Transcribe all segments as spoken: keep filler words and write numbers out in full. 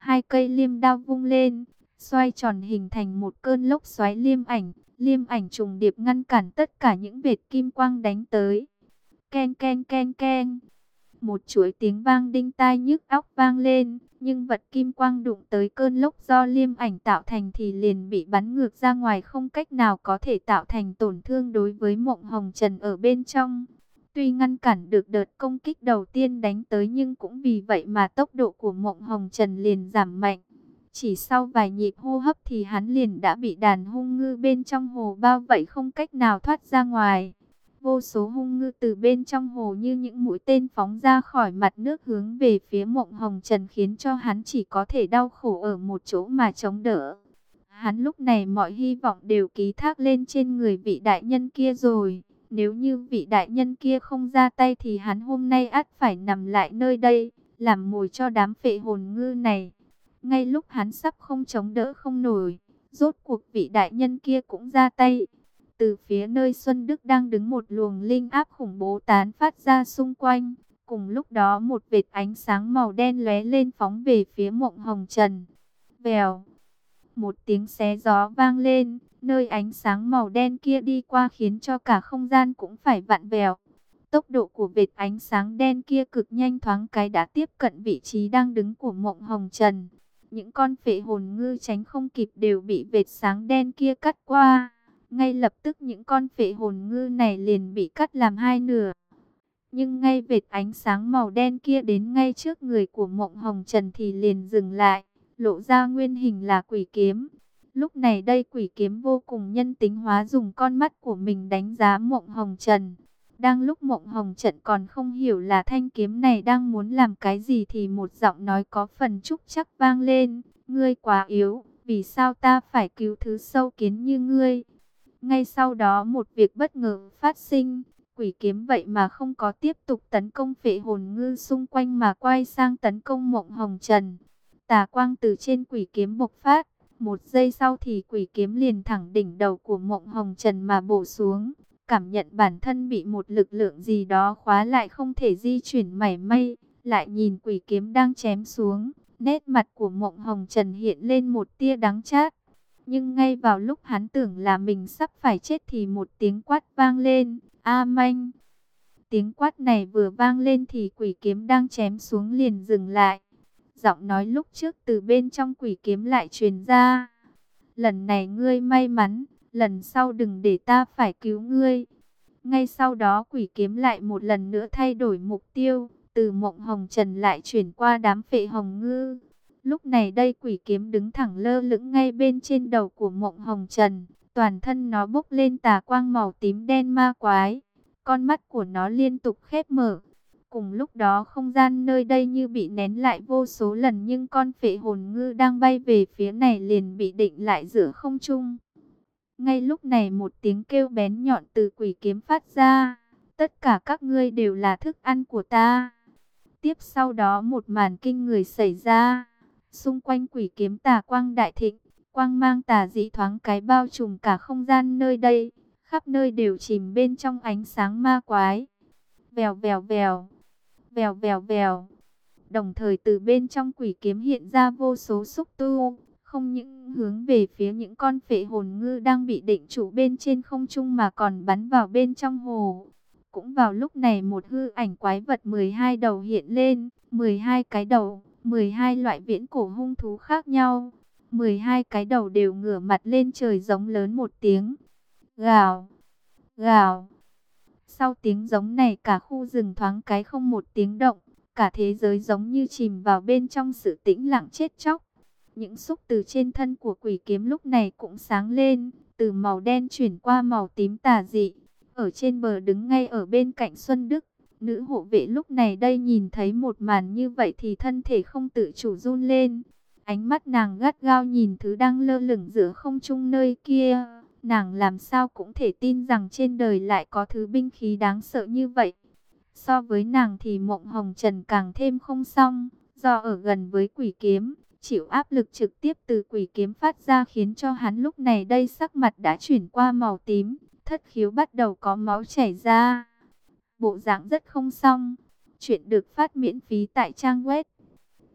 hai cây liêm đao vung lên, xoay tròn hình thành một cơn lốc xoáy liêm ảnh. Liêm ảnh trùng điệp ngăn cản tất cả những vệt kim quang đánh tới. Ken ken ken ken. Một chuỗi tiếng vang đinh tai nhức óc vang lên, nhưng vật kim quang đụng tới cơn lốc do liêm ảnh tạo thành thì liền bị bắn ngược ra ngoài, không cách nào có thể tạo thành tổn thương đối với Mộng Hồng Trần ở bên trong. Tuy ngăn cản được đợt công kích đầu tiên đánh tới, nhưng cũng vì vậy mà tốc độ của Mộng Hồng Trần liền giảm mạnh. Chỉ sau vài nhịp hô hấp thì hắn liền đã bị đàn hung ngư bên trong hồ bao vây, không cách nào thoát ra ngoài. Vô số hung ngư từ bên trong hồ như những mũi tên phóng ra khỏi mặt nước hướng về phía Mộng Hồng Trần, khiến cho hắn chỉ có thể đau khổ ở một chỗ mà chống đỡ. Hắn lúc này mọi hy vọng đều ký thác lên trên người vị đại nhân kia rồi. Nếu như vị đại nhân kia không ra tay thì hắn hôm nay ắt phải nằm lại nơi đây, làm mồi cho đám phệ hồn ngư này. Ngay lúc hắn sắp không chống đỡ không nổi, rốt cuộc vị đại nhân kia cũng ra tay. Từ phía nơi Xuân Đức đang đứng, một luồng linh áp khủng bố tán phát ra xung quanh. Cùng lúc đó một vệt ánh sáng màu đen lóe lên phóng về phía Mộng Hồng Trần. Vèo, một tiếng xé gió vang lên, nơi ánh sáng màu đen kia đi qua khiến cho cả không gian cũng phải vặn vẹo. Tốc độ của vệt ánh sáng đen kia cực nhanh, thoáng cái đã tiếp cận vị trí đang đứng của Mộng Hồng Trần. Những con phệ hồn ngư tránh không kịp đều bị vệt sáng đen kia cắt qua. Ngay lập tức những con phệ hồn ngư này liền bị cắt làm hai nửa. Nhưng ngay vệt ánh sáng màu đen kia đến ngay trước người của Mộng Hồng Trần thì liền dừng lại, lộ ra nguyên hình là quỷ kiếm. Lúc này đây quỷ kiếm vô cùng nhân tính hóa, dùng con mắt của mình đánh giá Mộng Hồng Trần. Đang lúc Mộng Hồng Trần còn không hiểu là thanh kiếm này đang muốn làm cái gì thì một giọng nói có phần trúc chắc vang lên. Ngươi quá yếu, vì sao ta phải cứu thứ sâu kiến như ngươi? Ngay sau đó một việc bất ngờ phát sinh. Quỷ kiếm vậy mà không có tiếp tục tấn công phệ hồn ngư xung quanh mà quay sang tấn công Mộng Hồng Trần. Tà quang từ trên quỷ kiếm bộc phát. Một giây sau thì quỷ kiếm liền thẳng đỉnh đầu của Mộng Hồng Trần mà bổ xuống. Cảm nhận bản thân bị một lực lượng gì đó khóa lại, không thể di chuyển mảy may. Lại nhìn quỷ kiếm đang chém xuống, nét mặt của Mộng Hồng Trần hiện lên một tia đắng chát. Nhưng ngay vào lúc hắn tưởng là mình sắp phải chết thì một tiếng quát vang lên. A manh! Tiếng quát này vừa vang lên thì quỷ kiếm đang chém xuống liền dừng lại. Giọng nói lúc trước từ bên trong quỷ kiếm lại truyền ra. Lần này ngươi may mắn, lần sau đừng để ta phải cứu ngươi. Ngay sau đó quỷ kiếm lại một lần nữa thay đổi mục tiêu, từ Mộng Hồng Trần lại chuyển qua đám phệ hồng ngư. Lúc này đây quỷ kiếm đứng thẳng lơ lửng ngay bên trên đầu của Mộng Hồng Trần. Toàn thân nó bốc lên tà quang màu tím đen ma quái. Con mắt của nó liên tục khép mở. Cùng lúc đó không gian nơi đây như bị nén lại vô số lần, nhưng con phệ hồn ngư đang bay về phía này liền bị định lại giữa không trung. Ngay lúc này một tiếng kêu bén nhọn từ quỷ kiếm phát ra. Tất cả các ngươi đều là thức ăn của ta. Tiếp sau đó một màn kinh người xảy ra. Xung quanh quỷ kiếm tà quang đại thịnh, quang mang tà dị thoáng cái bao trùm cả không gian nơi đây. Khắp nơi đều chìm bên trong ánh sáng ma quái. Vèo vèo vèo, vèo vèo vèo. Đồng thời từ bên trong quỷ kiếm hiện ra vô số xúc tu, không những hướng về phía những con phệ hồn ngư đang bị định trụ bên trên không trung mà còn bắn vào bên trong hồ. Cũng vào lúc này một hư ảnh quái vật mười hai đầu hiện lên, mười hai cái đầu, mười hai loại viễn cổ hung thú khác nhau. mười hai cái đầu đều ngửa mặt lên trời giống lớn một tiếng. Gào, gào. Sau tiếng giống này cả khu rừng thoáng cái không một tiếng động. Cả thế giới giống như chìm vào bên trong sự tĩnh lặng chết chóc. Những xúc từ trên thân của quỷ kiếm lúc này cũng sáng lên, từ màu đen chuyển qua màu tím tà dị. Ở trên bờ đứng ngay ở bên cạnh Xuân Đức, nữ hộ vệ lúc này đây nhìn thấy một màn như vậy thì thân thể không tự chủ run lên. Ánh mắt nàng gắt gao nhìn thứ đang lơ lửng giữa không trung nơi kia. Nàng làm sao cũng thể tin rằng trên đời lại có thứ binh khí đáng sợ như vậy. So với nàng thì Mộng Hồng Trần càng thêm không xong, do ở gần với quỷ kiếm, chịu áp lực trực tiếp từ quỷ kiếm phát ra khiến cho hắn lúc này đây sắc mặt đã chuyển qua màu tím, thất khiếu bắt đầu có máu chảy ra. Bộ dạng rất không xong. Chuyện được phát miễn phí tại trang web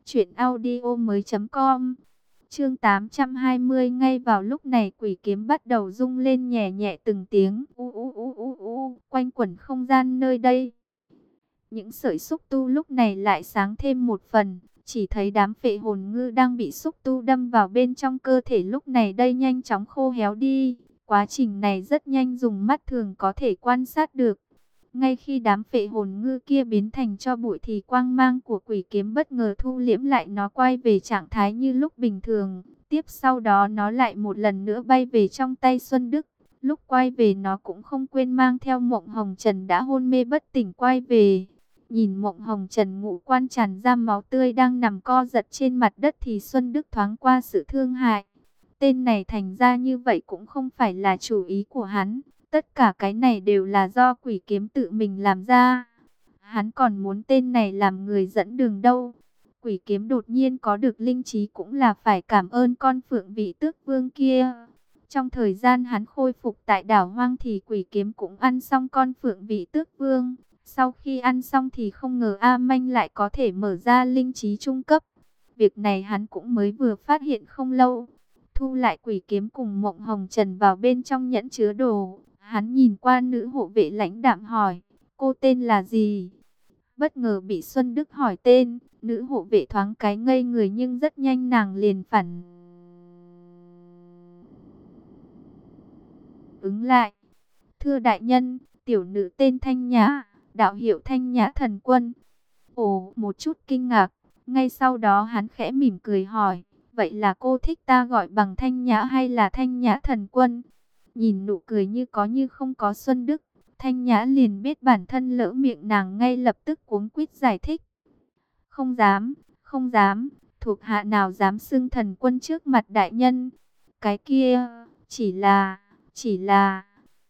truyện audio mới chấm com. Chương tám trăm hai mươi. Ngay vào lúc này quỷ kiếm bắt đầu rung lên nhẹ nhẹ từng tiếng u u u u u quanh quẩn không gian nơi đây. Những sợi xúc tu lúc này lại sáng thêm một phần, chỉ thấy đám phệ hồn ngư đang bị xúc tu đâm vào bên trong cơ thể lúc này đây nhanh chóng khô héo đi. Quá trình này rất nhanh, dùng mắt thường có thể quan sát được. Ngay khi đám phệ hồn ngư kia biến thành tro bụi thì quang mang của quỷ kiếm bất ngờ thu liễm lại, nó quay về trạng thái như lúc bình thường. Tiếp sau đó nó lại một lần nữa bay về trong tay Xuân Đức. Lúc quay về nó cũng không quên mang theo Mộng Hồng Trần đã hôn mê bất tỉnh quay về. Nhìn Mộng Hồng Trần ngũ quan tràn ra máu tươi đang nằm co giật trên mặt đất thì Xuân Đức thoáng qua sự thương hại. Tên này thành ra như vậy cũng không phải là chủ ý của hắn. Tất cả cái này đều là do quỷ kiếm tự mình làm ra. Hắn còn muốn tên này làm người dẫn đường đâu. Quỷ kiếm đột nhiên có được linh trí cũng là phải cảm ơn con phượng vị tước vương kia. Trong thời gian hắn khôi phục tại đảo hoang thì quỷ kiếm cũng ăn xong con phượng vị tước vương. Sau khi ăn xong thì không ngờ A Manh lại có thể mở ra linh trí trung cấp. Việc này hắn cũng mới vừa phát hiện không lâu. Thu lại quỷ kiếm cùng Mộng Hồng Trần vào bên trong nhẫn chứa đồ. Hắn nhìn qua nữ hộ vệ lãnh đạm hỏi, cô tên là gì? Bất ngờ bị Xuân Đức hỏi tên, nữ hộ vệ thoáng cái ngây người nhưng rất nhanh nàng liền phản ứng lại. Thưa đại nhân, tiểu nữ tên Thanh Nhã, đạo hiệu Thanh Nhã Thần Quân. Ồ, một chút kinh ngạc, ngay sau đó hắn khẽ mỉm cười hỏi, vậy là cô thích ta gọi bằng Thanh Nhã hay là Thanh Nhã Thần Quân? Nhìn nụ cười như có như không có Xuân Đức, Thanh Nhã liền biết bản thân lỡ miệng, nàng ngay lập tức cuống quýt giải thích. Không dám, không dám, thuộc hạ nào dám xưng thần quân trước mặt đại nhân. Cái kia, chỉ là, chỉ là...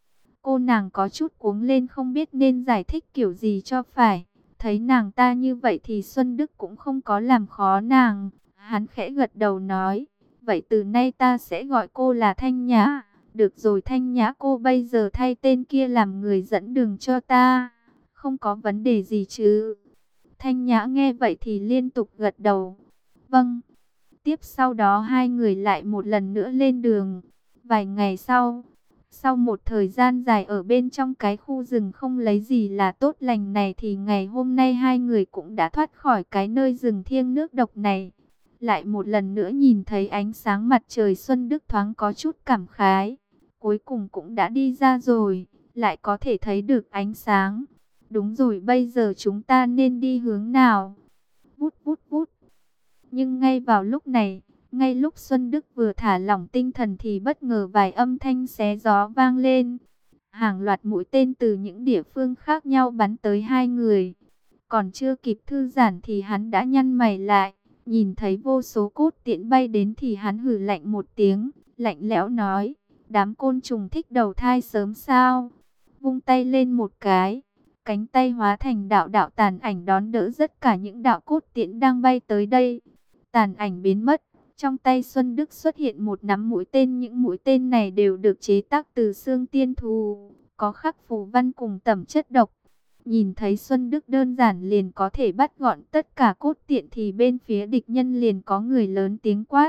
Cô nàng có chút cuống lên không biết nên giải thích kiểu gì cho phải. Thấy nàng ta như vậy thì Xuân Đức cũng không có làm khó nàng. Hắn khẽ gật đầu nói, vậy từ nay ta sẽ gọi cô là Thanh Nhã. Được rồi Thanh Nhã, cô bây giờ thay tên kia làm người dẫn đường cho ta. Không có vấn đề gì chứ? Thanh Nhã nghe vậy thì liên tục gật đầu. Vâng. Tiếp sau đó hai người lại một lần nữa lên đường. Vài ngày sau, sau một thời gian dài ở bên trong cái khu rừng không lấy gì là tốt lành này thì ngày hôm nay hai người cũng đã thoát khỏi cái nơi rừng thiêng nước độc này. Lại một lần nữa nhìn thấy ánh sáng mặt trời, Xuân Đức thoáng có chút cảm khái. Cuối cùng cũng đã đi ra rồi, lại có thể thấy được ánh sáng. Đúng rồi, bây giờ chúng ta nên đi hướng nào? Vút vút vút. Nhưng ngay vào lúc này, ngay lúc Xuân Đức vừa thả lỏng tinh thần thì bất ngờ vài âm thanh xé gió vang lên. Hàng loạt mũi tên từ những địa phương khác nhau bắn tới hai người. Còn chưa kịp thư giãn thì hắn đã nhăn mày lại. Nhìn thấy vô số cốt tiễn bay đến thì hắn hừ lạnh một tiếng, lạnh lẽo nói, đám côn trùng thích đầu thai sớm sao? Vung tay lên một cái, cánh tay hóa thành đạo đạo tàn ảnh đón đỡ tất cả những đạo cốt tiễn đang bay tới đây. Tàn ảnh biến mất, trong tay Xuân Đức xuất hiện một nắm mũi tên. Những mũi tên này đều được chế tác từ xương tiên thú, có khắc phù văn cùng tẩm chất độc. Nhìn thấy Xuân Đức đơn giản liền có thể bắt gọn tất cả cốt tiễn thì bên phía địch nhân liền có người lớn tiếng quát.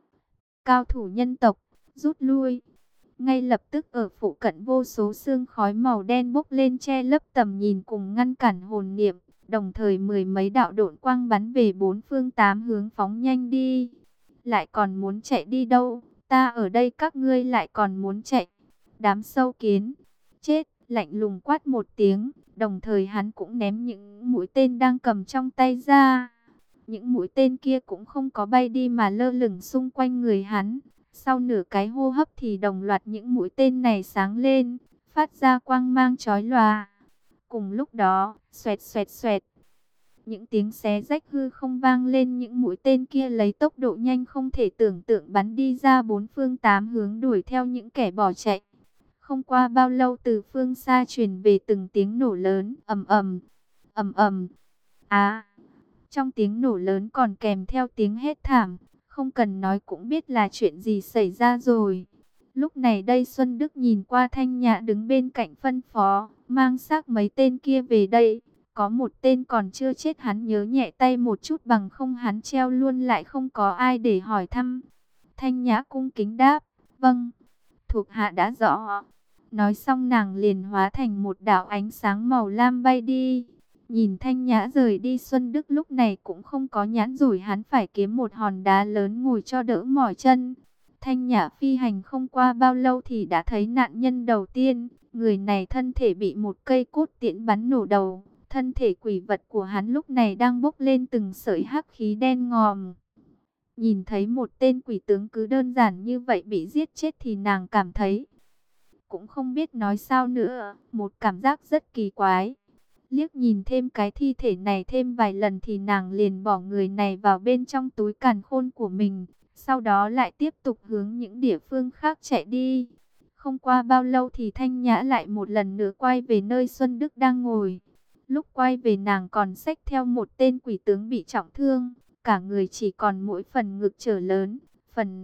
Cao thủ nhân tộc, rút lui. Ngay lập tức ở phụ cận vô số sương khói màu đen bốc lên che lấp tầm nhìn cùng ngăn cản hồn niệm. Đồng thời mười mấy đạo độn quang bắn về bốn phương tám hướng phóng nhanh đi. Lại còn muốn chạy đi đâu? Ta ở đây các ngươi lại còn muốn chạy. Đám sâu kiến, chết, lạnh lùng quát một tiếng. Đồng thời hắn cũng ném những mũi tên đang cầm trong tay ra. Những mũi tên kia cũng không có bay đi mà lơ lửng xung quanh người hắn. Sau nửa cái hô hấp thì đồng loạt những mũi tên này sáng lên, phát ra quang mang chói lòa. Cùng lúc đó, xoẹt xoẹt xoẹt, những tiếng xé rách hư không vang lên. Những mũi tên kia lấy tốc độ nhanh không thể tưởng tượng bắn đi ra bốn phương tám hướng đuổi theo những kẻ bỏ chạy. Không qua bao lâu từ phương xa truyền về từng tiếng nổ lớn, ầm ầm, ầm ầm. À, trong tiếng nổ lớn còn kèm theo tiếng hét thảm, không cần nói cũng biết là chuyện gì xảy ra rồi. Lúc này đây Xuân Đức nhìn qua Thanh Nhã đứng bên cạnh phân phó, mang xác mấy tên kia về đây. Có một tên còn chưa chết, hắn nhớ nhẹ tay một chút, bằng không hắn treo luôn lại không có ai để hỏi thăm. Thanh Nhã cung kính đáp, vâng, thuộc hạ đã rõ. Nói xong nàng liền hóa thành một đạo ánh sáng màu lam bay đi. Nhìn Thanh Nhã rời đi, Xuân Đức lúc này cũng không có nhãn rủi, hắn phải kiếm một hòn đá lớn ngồi cho đỡ mỏi chân. Thanh Nhã phi hành không qua bao lâu thì đã thấy nạn nhân đầu tiên. Người này thân thể bị một cây cốt tiễn bắn nổ đầu. Thân thể quỷ vật của hắn lúc này đang bốc lên từng sợi hắc khí đen ngòm. Nhìn thấy một tên quỷ tướng cứ đơn giản như vậy bị giết chết thì nàng cảm thấy cũng không biết nói sao nữa, một cảm giác rất kỳ quái. Liếc nhìn thêm cái thi thể này thêm vài lần thì nàng liền bỏ người này vào bên trong túi càn khôn của mình, sau đó lại tiếp tục hướng những địa phương khác chạy đi. Không qua bao lâu thì Thanh Nhã lại một lần nữa quay về nơi Xuân Đức đang ngồi. Lúc quay về nàng còn xách theo một tên quỷ tướng bị trọng thương, cả người chỉ còn mỗi phần ngực trở lớn, phần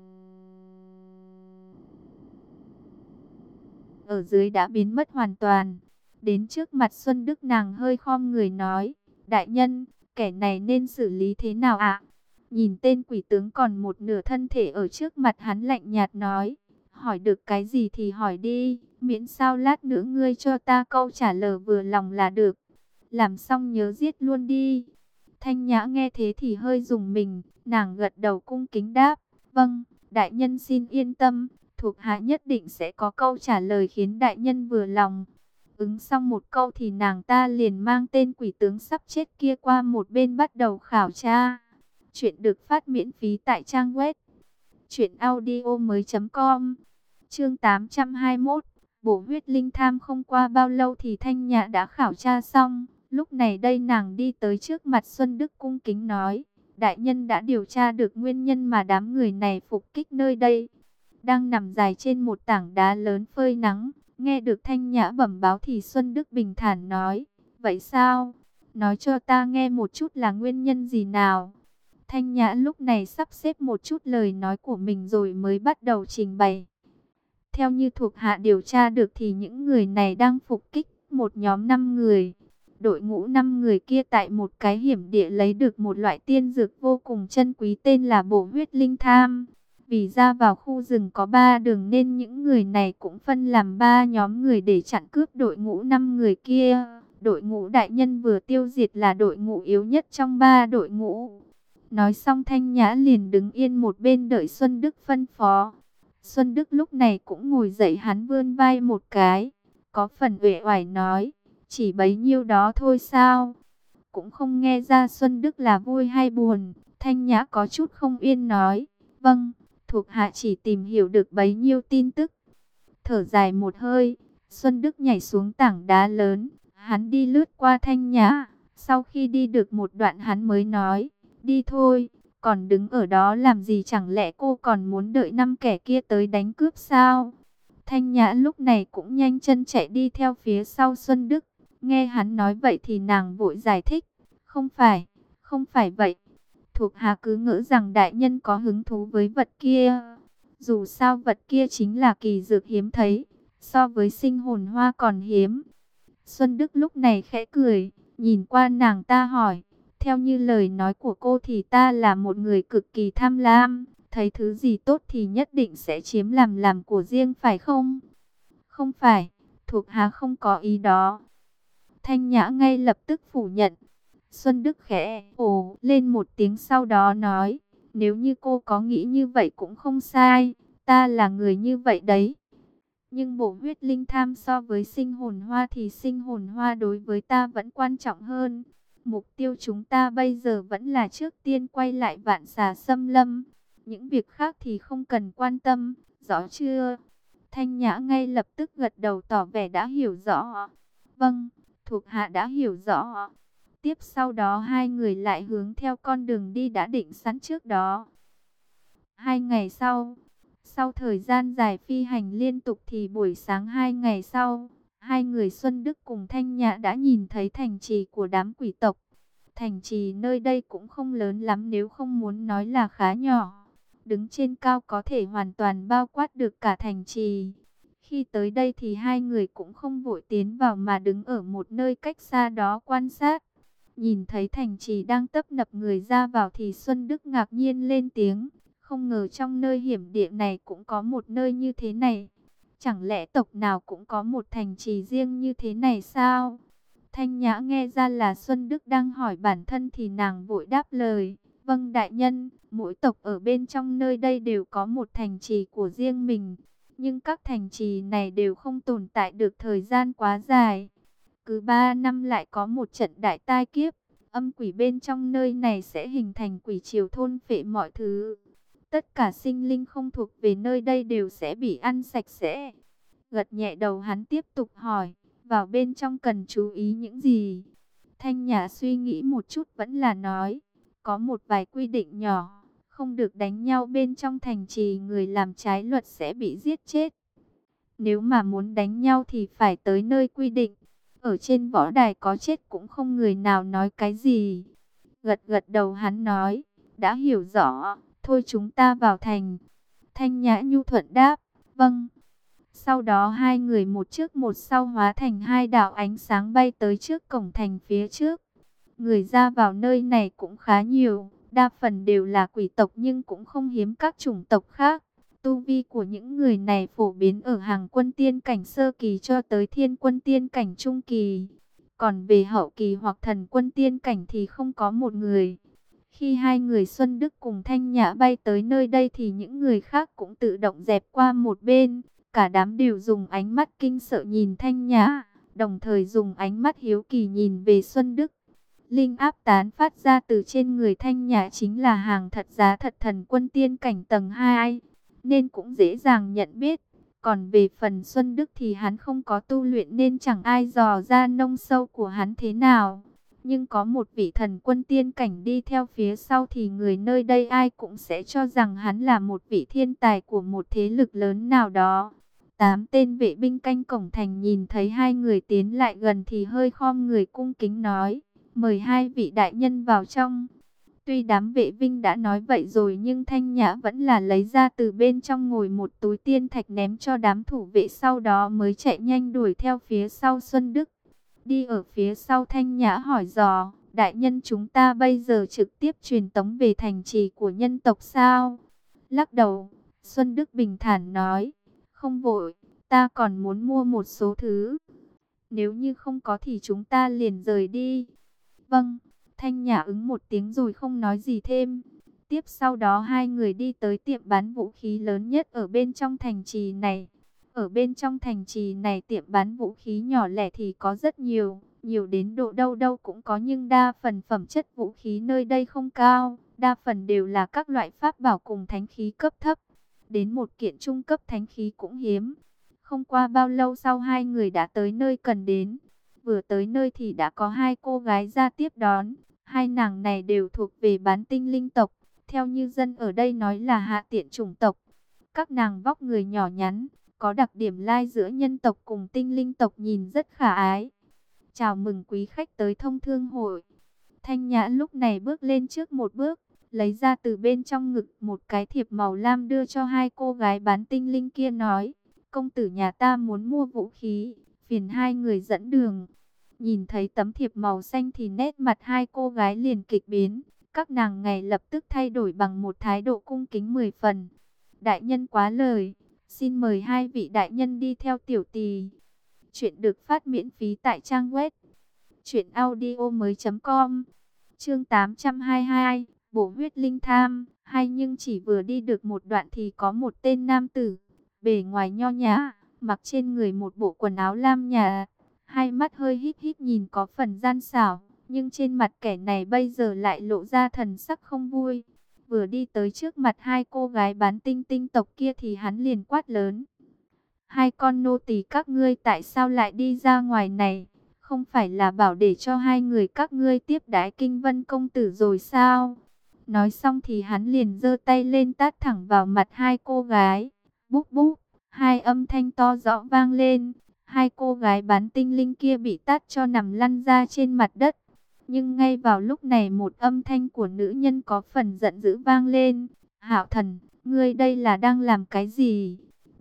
ở dưới đã biến mất hoàn toàn. Đến trước mặt Xuân Đức, nàng hơi khom người nói, đại nhân, kẻ này nên xử lý thế nào ạ? Nhìn tên quỷ tướng còn một nửa thân thể ở trước mặt hắn, lạnh nhạt nói, hỏi được cái gì thì hỏi đi, miễn sao lát nữa ngươi cho ta câu trả lời vừa lòng là được. Làm xong nhớ giết luôn đi. Thanh Nhã nghe thế thì hơi rùng mình, nàng gật đầu cung kính đáp, vâng, đại nhân xin yên tâm, thuộc hạ nhất định sẽ có câu trả lời khiến đại nhân vừa lòng. Ứng xong một câu thì nàng ta liền mang tên quỷ tướng sắp chết kia qua một bên bắt đầu khảo tra. Chuyện được phát miễn phí tại trang web truyện audio mới chấm com. Chương tám trăm hai mươi mốt, bổ huyết linh tham. Không qua bao lâu thì Thanh Nhã đã khảo tra xong. Lúc này đây nàng đi tới trước mặt Xuân Đức cung kính nói, đại nhân đã điều tra được nguyên nhân mà đám người này phục kích nơi đây. Đang nằm dài trên một tảng đá lớn phơi nắng, nghe được Thanh Nhã bẩm báo thì Xuân Đức bình thản nói, vậy sao? Nói cho ta nghe một chút là nguyên nhân gì nào? Thanh Nhã lúc này sắp xếp một chút lời nói của mình rồi mới bắt đầu trình bày. Theo như thuộc hạ điều tra được thì những người này đang phục kích một nhóm năm người. Đội ngũ năm người kia tại một cái hiểm địa lấy được một loại tiên dược vô cùng chân quý tên là bổ huyết linh tham. Vì ra vào khu rừng có ba đường nên những người này cũng phân làm ba nhóm người để chặn cướp đội ngũ năm người kia. Đội ngũ đại nhân vừa tiêu diệt là đội ngũ yếu nhất trong ba đội ngũ. Nói xong Thanh Nhã liền đứng yên một bên đợi Xuân Đức phân phó. Xuân Đức lúc này cũng ngồi dậy, hắn vươn vai một cái, có phần uể oải nói, chỉ bấy nhiêu đó thôi sao? Cũng không nghe ra Xuân Đức là vui hay buồn. Thanh Nhã có chút không yên nói, vâng, thuộc hạ chỉ tìm hiểu được bấy nhiêu tin tức. Thở dài một hơi, Xuân Đức nhảy xuống tảng đá lớn, hắn đi lướt qua Thanh Nhã. Sau khi đi được một đoạn hắn mới nói, đi thôi, còn đứng ở đó làm gì, chẳng lẽ cô còn muốn đợi năm kẻ kia tới đánh cướp sao? Thanh Nhã lúc này cũng nhanh chân chạy đi theo phía sau Xuân Đức. Nghe hắn nói vậy thì nàng vội giải thích, không phải, không phải vậy. Thuộc hạ cứ ngỡ rằng đại nhân có hứng thú với vật kia. Dù sao vật kia chính là kỳ dược hiếm thấy, so với sinh hồn hoa còn hiếm. Xuân Đức lúc này khẽ cười, nhìn qua nàng ta hỏi, theo như lời nói của cô thì ta là một người cực kỳ tham lam, thấy thứ gì tốt thì nhất định sẽ chiếm làm làm của riêng phải không? Không phải, thuộc hạ không có ý đó. Thanh Nhã ngay lập tức phủ nhận. Xuân Đức khẽ ồ lên một tiếng, sau đó nói, nếu như cô có nghĩ như vậy cũng không sai, ta là người như vậy đấy. Nhưng bổ huyết linh tham so với sinh hồn hoa thì sinh hồn hoa đối với ta vẫn quan trọng hơn. Mục tiêu chúng ta bây giờ vẫn là trước tiên quay lại Vạn Xà Xâm Lâm. Những việc khác thì không cần quan tâm, rõ chưa? Thanh Nhã ngay lập tức gật đầu tỏ vẻ đã hiểu rõ. Vâng, thuộc hạ đã hiểu rõ. Tiếp sau đó hai người lại hướng theo con đường đi đã định sẵn trước đó. Hai ngày sau, sau thời gian dài phi hành liên tục thì buổi sáng hai ngày sau, hai người Xuân Đức cùng Thanh Nhã đã nhìn thấy thành trì của đám quỷ tộc. Thành trì nơi đây cũng không lớn lắm, nếu không muốn nói là khá nhỏ. Đứng trên cao có thể hoàn toàn bao quát được cả thành trì. Khi tới đây thì hai người cũng không vội tiến vào mà đứng ở một nơi cách xa đó quan sát. Nhìn thấy thành trì đang tấp nập người ra vào thì Xuân Đức ngạc nhiên lên tiếng. Không ngờ trong nơi hiểm địa này cũng có một nơi như thế này. Chẳng lẽ tộc nào cũng có một thành trì riêng như thế này sao? Thanh Nhã nghe ra là Xuân Đức đang hỏi bản thân thì nàng vội đáp lời. Vâng đại nhân, mỗi tộc ở bên trong nơi đây đều có một thành trì của riêng mình. Nhưng các thành trì này đều không tồn tại được thời gian quá dài. Cứ ba năm lại có một trận đại tai kiếp. Âm quỷ bên trong nơi này sẽ hình thành quỷ triều thôn phệ mọi thứ. Tất cả sinh linh không thuộc về nơi đây đều sẽ bị ăn sạch sẽ. Gật nhẹ đầu hắn tiếp tục hỏi. Vào bên trong cần chú ý những gì? Thanh Nhã suy nghĩ một chút vẫn là nói. Có một vài quy định nhỏ. Không được đánh nhau bên trong thành trì, người làm trái luật sẽ bị giết chết. Nếu mà muốn đánh nhau thì phải tới nơi quy định. Ở trên võ đài có chết cũng không người nào nói cái gì. Gật gật đầu hắn nói. Đã hiểu rõ, thôi chúng ta vào thành. Thanh Nhã nhu thuận đáp. Vâng. Sau đó hai người một trước một sau hóa thành hai đạo ánh sáng bay tới trước cổng thành phía trước. Người ra vào nơi này cũng khá nhiều. Đa phần đều là quỷ tộc nhưng cũng không hiếm các chủng tộc khác. Tu vi của những người này phổ biến ở hàng quân tiên cảnh sơ kỳ cho tới thiên quân tiên cảnh trung kỳ. Còn về hậu kỳ hoặc thần quân tiên cảnh thì không có một người. Khi hai người Xuân Đức cùng Thanh Nhã bay tới nơi đây thì những người khác cũng tự động dẹp qua một bên. Cả đám đều dùng ánh mắt kinh sợ nhìn Thanh Nhã, đồng thời dùng ánh mắt hiếu kỳ nhìn về Xuân Đức. Linh áp tán phát ra từ trên người Thanh Nhã chính là hàng thật giá thật thần quân tiên cảnh tầng hai, nên cũng dễ dàng nhận biết. Còn về phần Xuân Đức thì hắn không có tu luyện nên chẳng ai dò ra nông sâu của hắn thế nào. Nhưng có một vị thần quân tiên cảnh đi theo phía sau thì người nơi đây ai cũng sẽ cho rằng hắn là một vị thiên tài của một thế lực lớn nào đó. Tám tên vệ binh canh cổng thành nhìn thấy hai người tiến lại gần thì hơi khom người cung kính nói. Mời hai vị đại nhân vào trong. Tuy đám vệ binh đã nói vậy rồi nhưng Thanh Nhã vẫn là lấy ra từ bên trong ngồi một túi tiên thạch ném cho đám thủ vệ, sau đó mới chạy nhanh đuổi theo phía sau Xuân Đức. Đi ở phía sau Thanh Nhã hỏi dò, đại nhân chúng ta bây giờ trực tiếp truyền tống về thành trì của nhân tộc sao? Lắc đầu, Xuân Đức bình thản nói, không vội, ta còn muốn mua một số thứ. Nếu như không có thì chúng ta liền rời đi. Vâng, Thanh Nhã ứng một tiếng rồi không nói gì thêm. Tiếp sau đó hai người đi tới tiệm bán vũ khí lớn nhất ở bên trong thành trì này. Ở bên trong thành trì này tiệm bán vũ khí nhỏ lẻ thì có rất nhiều, nhiều đến độ đâu đâu cũng có, nhưng đa phần phẩm chất vũ khí nơi đây không cao, đa phần đều là các loại pháp bảo cùng thánh khí cấp thấp. Đến một kiện trung cấp thánh khí cũng hiếm. Không qua bao lâu sau hai người đã tới nơi cần đến. Vừa tới nơi thì đã có hai cô gái ra tiếp đón. Hai nàng này đều thuộc về bán tinh linh tộc, theo như dân ở đây nói là hạ tiện chủng tộc. Các nàng vóc người nhỏ nhắn, có đặc điểm lai giữa nhân tộc cùng tinh linh tộc, nhìn rất khả ái. Chào mừng quý khách tới thông thương hội. Thanh Nhã lúc này bước lên trước một bước, lấy ra từ bên trong ngực một cái thiệp màu lam đưa cho hai cô gái bán tinh linh kia nói. Công tử nhà ta muốn mua vũ khí, phiền hai người dẫn đường. Nhìn thấy tấm thiệp màu xanh thì nét mặt hai cô gái liền kịch biến. Các nàng ngay lập tức thay đổi bằng một thái độ cung kính mười phần. Đại nhân quá lời, xin mời hai vị đại nhân đi theo tiểu tỳ. Chuyện được phát miễn phí tại trang web truyện audio mới chấm com. Chương tám trăm hai mươi hai, bổ huyết linh tham. Hay nhưng chỉ vừa đi được một đoạn thì có một tên nam tử, bề ngoài nho nhã, mặc trên người một bộ quần áo lam nhạt, hai mắt hơi híp híp nhìn có phần gian xảo, nhưng trên mặt kẻ này bây giờ lại lộ ra thần sắc không vui. Vừa đi tới trước mặt hai cô gái bán tinh tinh tộc kia thì hắn liền quát lớn. Hai con nô tỳ các ngươi tại sao lại đi ra ngoài này? Không phải là bảo để cho hai người các ngươi tiếp đái Kinh Vân công tử rồi sao? Nói xong thì hắn liền giơ tay lên tát thẳng vào mặt hai cô gái. Búp búp, hai âm thanh to rõ vang lên. Hai cô gái bán tinh linh kia bị tát cho nằm lăn ra trên mặt đất. Nhưng ngay vào lúc này một âm thanh của nữ nhân có phần giận dữ vang lên. Hạo Thần, ngươi đây là đang làm cái gì?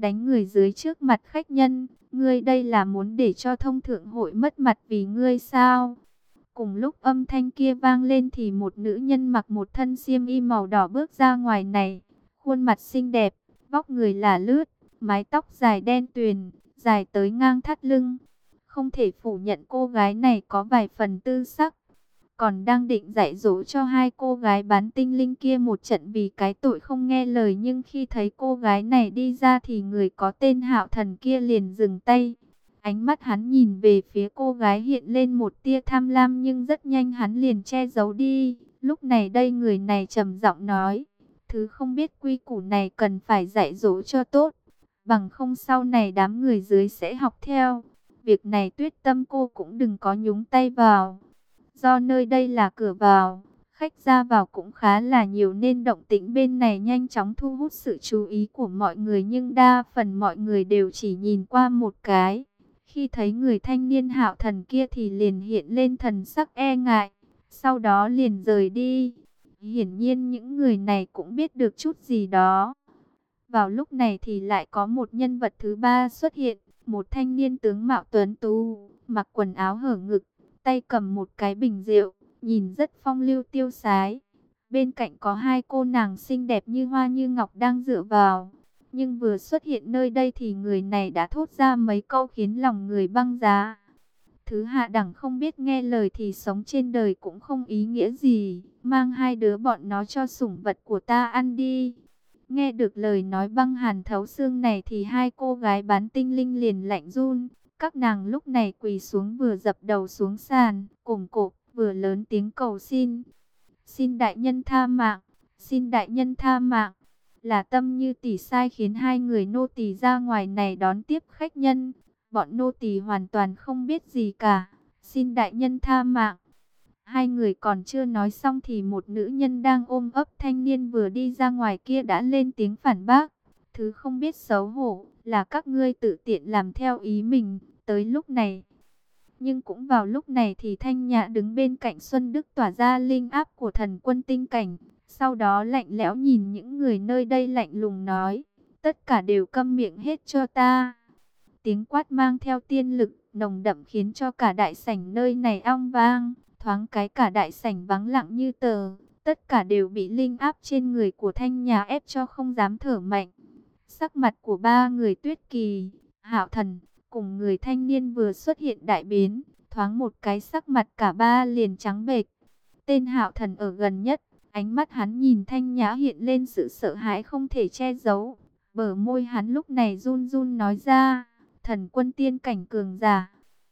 đánh người dưới trước mặt khách nhân, ngươi đây là muốn để cho thông thượng hội mất mặt vì ngươi sao? Cùng lúc âm thanh kia vang lên thì một nữ nhân mặc một thân xiêm y màu đỏ bước ra ngoài này. Khuôn mặt xinh đẹp, vóc người là lướt, mái tóc dài đen tuyền, dài tới ngang thắt lưng. Không thể phủ nhận cô gái này có vài phần tư sắc. Còn đang định dạy dỗ cho hai cô gái bán tinh linh kia một trận vì cái tội không nghe lời. Nhưng khi thấy cô gái này đi ra thì người có tên Hạo Thần kia liền dừng tay. Ánh mắt hắn nhìn về phía cô gái hiện lên một tia tham lam nhưng rất nhanh hắn liền che giấu đi. Lúc này đây người này trầm giọng nói, thứ không biết quy củ này cần phải dạy dỗ cho tốt, bằng không sau này đám người dưới sẽ học theo. Việc này Tuyết Tâm cô cũng đừng có nhúng tay vào. Do nơi đây là cửa vào, khách ra vào cũng khá là nhiều nên động tĩnh bên này nhanh chóng thu hút sự chú ý của mọi người, nhưng đa phần mọi người đều chỉ nhìn qua một cái. Khi thấy người thanh niên Hạo Thần kia thì liền hiện lên thần sắc e ngại, sau đó liền rời đi. Hiển nhiên những người này cũng biết được chút gì đó. Vào lúc này thì lại có một nhân vật thứ ba xuất hiện, một thanh niên tướng mạo tuấn tú, mặc quần áo hở ngực, tay cầm một cái bình rượu, nhìn rất phong lưu tiêu sái. Bên cạnh có hai cô nàng xinh đẹp như hoa như ngọc đang dựa vào. Nhưng vừa xuất hiện nơi đây thì người này đã thốt ra mấy câu khiến lòng người băng giá. Thứ hạ đẳng không biết nghe lời thì sống trên đời cũng không ý nghĩa gì. Mang hai đứa bọn nó cho sủng vật của ta ăn đi. Nghe được lời nói băng hàn thấu xương này thì hai cô gái bán tinh linh liền lạnh run. Các nàng lúc này quỳ xuống vừa dập đầu xuống sàn, cồm cộp, vừa lớn tiếng cầu xin. Xin đại nhân tha mạng, xin đại nhân tha mạng. Là Tâm Như tỷ sai khiến hai người nô tỳ ra ngoài này đón tiếp khách nhân. Bọn nô tỳ hoàn toàn không biết gì cả. Xin đại nhân tha mạng. Hai người còn chưa nói xong thì một nữ nhân đang ôm ấp thanh niên vừa đi ra ngoài kia đã lên tiếng phản bác. Thứ không biết xấu hổ là các ngươi tự tiện làm theo ý mình tới lúc này. Nhưng cũng vào lúc này thì Thanh Nhã đứng bên cạnh Xuân Đức tỏa ra linh áp của thần quân tinh cảnh. Sau đó lạnh lẽo nhìn những người nơi đây lạnh lùng nói, tất cả đều câm miệng hết cho ta. Tiếng quát mang theo tiên lực nồng đậm khiến cho cả đại sảnh nơi này ong vang. Thoáng cái cả đại sảnh vắng lặng như tờ. Tất cả đều bị linh áp trên người của Thanh Nhã ép cho không dám thở mạnh. Sắc mặt của ba người Tuyết Kỳ, Hạo Thần cùng người thanh niên vừa xuất hiện đại biến. Thoáng một cái sắc mặt cả ba liền trắng bệch. Tên Hạo Thần ở gần nhất, ánh mắt hắn nhìn Thanh Nhã hiện lên sự sợ hãi không thể che giấu. Bờ môi hắn lúc này run run nói ra, thần quân tiên cảnh cường giả.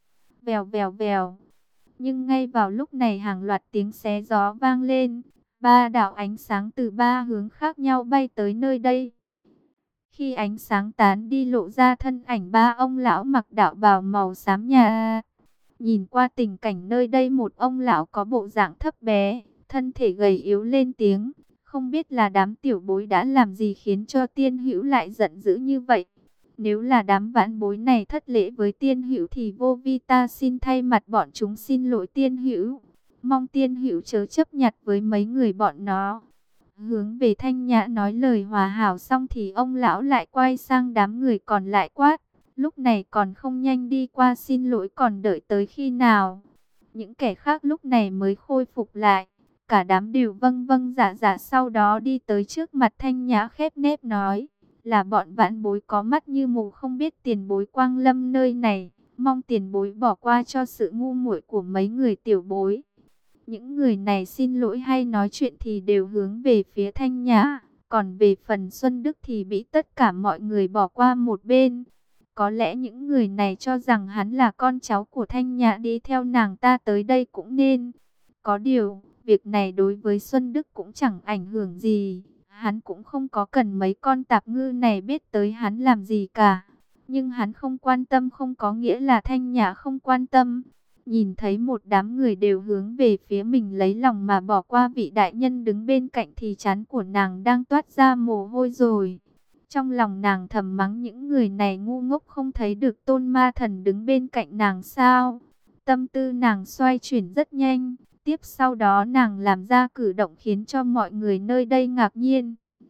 Vèo vèo vèo. Nhưng ngay vào lúc này hàng loạt tiếng xé gió vang lên. Ba đạo ánh sáng từ ba hướng khác nhau bay tới nơi đây. Khi ánh sáng tán đi lộ ra thân ảnh ba ông lão mặc đạo bào màu xám nhà. Nhìn qua tình cảnh nơi đây, một ông lão có bộ dạng thấp bé, thân thể gầy yếu lên tiếng. Không biết là đám tiểu bối đã làm gì khiến cho tiên hữu lại giận dữ như vậy. Nếu là đám vãn bối này thất lễ với tiên hữu thì vô vi ta xin thay mặt bọn chúng xin lỗi tiên hữu. Mong tiên hữu chớ chấp nhặt với mấy người bọn nó. Hướng về Thanh Nhã nói lời hòa hảo xong thì ông lão lại quay sang đám người còn lại quát. Lúc này còn không nhanh đi qua xin lỗi, còn đợi tới khi nào? Những kẻ khác lúc này mới khôi phục lại. Cả đám đều vâng vâng dạ dạ, sau đó đi tới trước mặt Thanh Nhã khép nép nói. Là bọn vãn bối có mắt như mù không biết tiền bối quang lâm nơi này. Mong tiền bối bỏ qua cho sự ngu muội của mấy người tiểu bối. Những người này xin lỗi hay nói chuyện thì đều hướng về phía Thanh Nhã. Còn về phần Xuân Đức thì bị tất cả mọi người bỏ qua một bên. Có lẽ những người này cho rằng hắn là con cháu của Thanh Nhã đi theo nàng ta tới đây cũng nên. Có điều, việc này đối với Xuân Đức cũng chẳng ảnh hưởng gì. Hắn cũng không có cần mấy con tạp ngư này biết tới hắn làm gì cả. Nhưng hắn không quan tâm không có nghĩa là Thanh Nhã không quan tâm. Nhìn thấy một đám người đều hướng về phía mình lấy lòng mà bỏ qua vị đại nhân đứng bên cạnh thì trán của nàng đang toát ra mồ hôi rồi. Trong lòng nàng thầm mắng những người này ngu ngốc không thấy được Tôn Ma Thần đứng bên cạnh nàng sao. Tâm tư nàng xoay chuyển rất nhanh. Tiếp sau đó nàng làm ra cử động khiến cho mọi người nơi đây ngạc nhiên.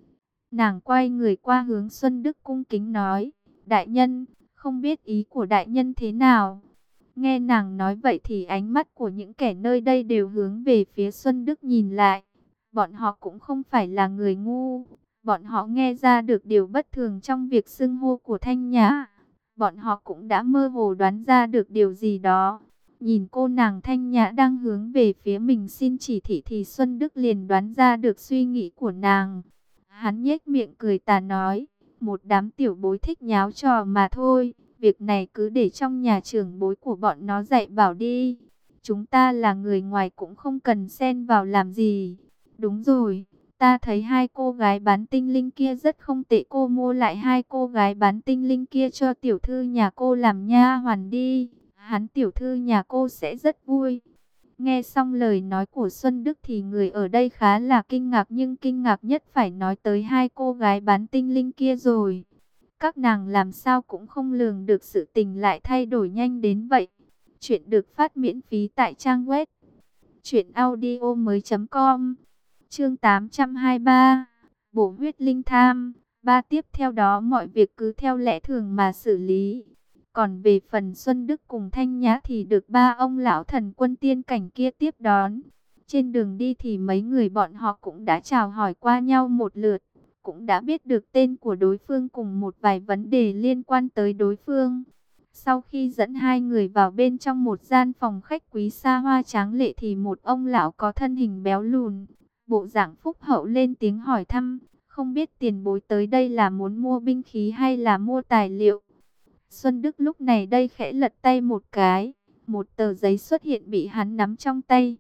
Nàng quay người qua hướng Xuân Đức cung kính nói, đại nhân, không biết ý của đại nhân thế nào. Nghe nàng nói vậy thì ánh mắt của những kẻ nơi đây đều hướng về phía Xuân Đức nhìn lại. Bọn họ cũng không phải là người ngu. Bọn họ nghe ra được điều bất thường trong việc xưng hô của Thanh Nhã. Bọn họ cũng đã mơ hồ đoán ra được điều gì đó. Nhìn cô nàng Thanh Nhã đang hướng về phía mình xin chỉ thị thì Xuân Đức liền đoán ra được suy nghĩ của nàng. Hắn nhếch miệng cười tà nói, một đám tiểu bối thích nháo trò mà thôi. Việc này cứ để trong nhà trưởng bối của bọn nó dạy bảo đi. Chúng ta là người ngoài cũng không cần xen vào làm gì. Đúng rồi, ta thấy hai cô gái bán tinh linh kia rất không tệ, cô mua lại hai cô gái bán tinh linh kia cho tiểu thư nhà cô làm nha hoàn đi. Hắn tiểu thư nhà cô sẽ rất vui. Nghe xong lời nói của Xuân Đức thì người ở đây khá là kinh ngạc, nhưng kinh ngạc nhất phải nói tới hai cô gái bán tinh linh kia rồi. Các nàng làm sao cũng không lường được sự tình lại thay đổi nhanh đến vậy. Chuyện được phát miễn phí tại trang web truyện audio mới chấm com. Chương tám trăm hai mươi ba, bổ huyết linh tham. Ba tiếp theo đó mọi việc cứ theo lẽ thường mà xử lý. Còn về phần Xuân Đức cùng Thanh Nhã thì được ba ông lão thần quân tiên cảnh kia tiếp đón. Trên đường đi thì mấy người bọn họ cũng đã chào hỏi qua nhau một lượt, cũng đã biết được tên của đối phương cùng một vài vấn đề liên quan tới đối phương. Sau khi dẫn hai người vào bên trong một gian phòng khách quý xa hoa tráng lệ thì một ông lão có thân hình béo lùn, bộ dạng phúc hậu lên tiếng hỏi thăm, không biết tiền bối tới đây là muốn mua binh khí hay là mua tài liệu. Xuân Đức lúc này đây khẽ lật tay một cái, một tờ giấy xuất hiện bị hắn nắm trong tay.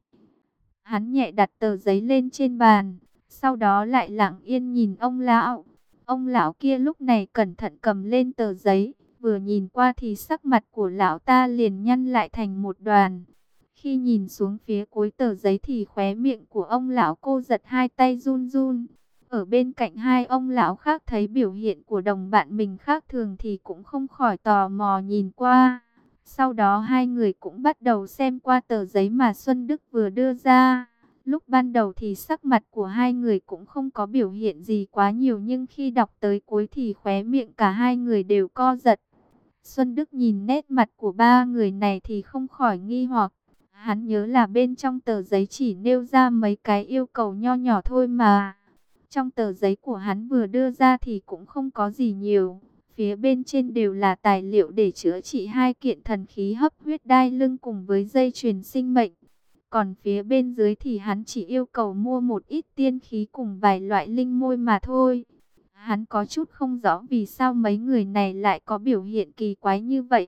Hắn nhẹ đặt tờ giấy lên trên bàn, sau đó lại lặng yên nhìn ông lão. Ông lão kia lúc này cẩn thận cầm lên tờ giấy, vừa nhìn qua thì sắc mặt của lão ta liền nhăn lại thành một đoàn. Khi nhìn xuống phía cuối tờ giấy thì khóe miệng của ông lão cô giật, hai tay run run. Ở bên cạnh hai ông lão khác thấy biểu hiện của đồng bạn mình khác thường thì cũng không khỏi tò mò nhìn qua. Sau đó hai người cũng bắt đầu xem qua tờ giấy mà Xuân Đức vừa đưa ra. Lúc ban đầu thì sắc mặt của hai người cũng không có biểu hiện gì quá nhiều, nhưng khi đọc tới cuối thì khóe miệng cả hai người đều co giật. Xuân Đức nhìn nét mặt của ba người này thì không khỏi nghi hoặc. Hắn nhớ là bên trong tờ giấy chỉ nêu ra mấy cái yêu cầu nho nhỏ thôi mà. Trong tờ giấy của hắn vừa đưa ra thì cũng không có gì nhiều. Phía bên trên đều là tài liệu để chữa trị hai kiện thần khí hấp huyết đai lưng cùng với dây chuyền sinh mệnh. Còn phía bên dưới thì hắn chỉ yêu cầu mua một ít tiên khí cùng vài loại linh môi mà thôi. Hắn có chút không rõ vì sao mấy người này lại có biểu hiện kỳ quái như vậy.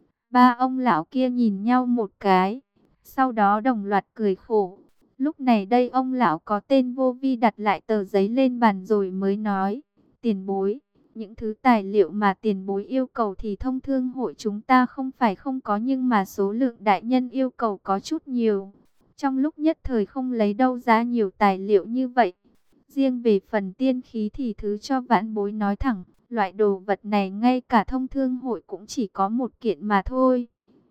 Ba ông lão kia nhìn nhau một cái, sau đó đồng loạt cười khổ. Lúc này đây ông lão có tên Vô Vi đặt lại tờ giấy lên bàn rồi mới nói, tiền bối, những thứ tài liệu mà tiền bối yêu cầu thì thông thương hội chúng ta không phải không có, nhưng mà số lượng đại nhân yêu cầu có chút nhiều. Trong lúc nhất thời không lấy đâu ra nhiều tài liệu như vậy. Riêng về phần tiên khí thì thứ cho vãn bối nói thẳng, loại đồ vật này ngay cả thông thương hội cũng chỉ có một kiện mà thôi.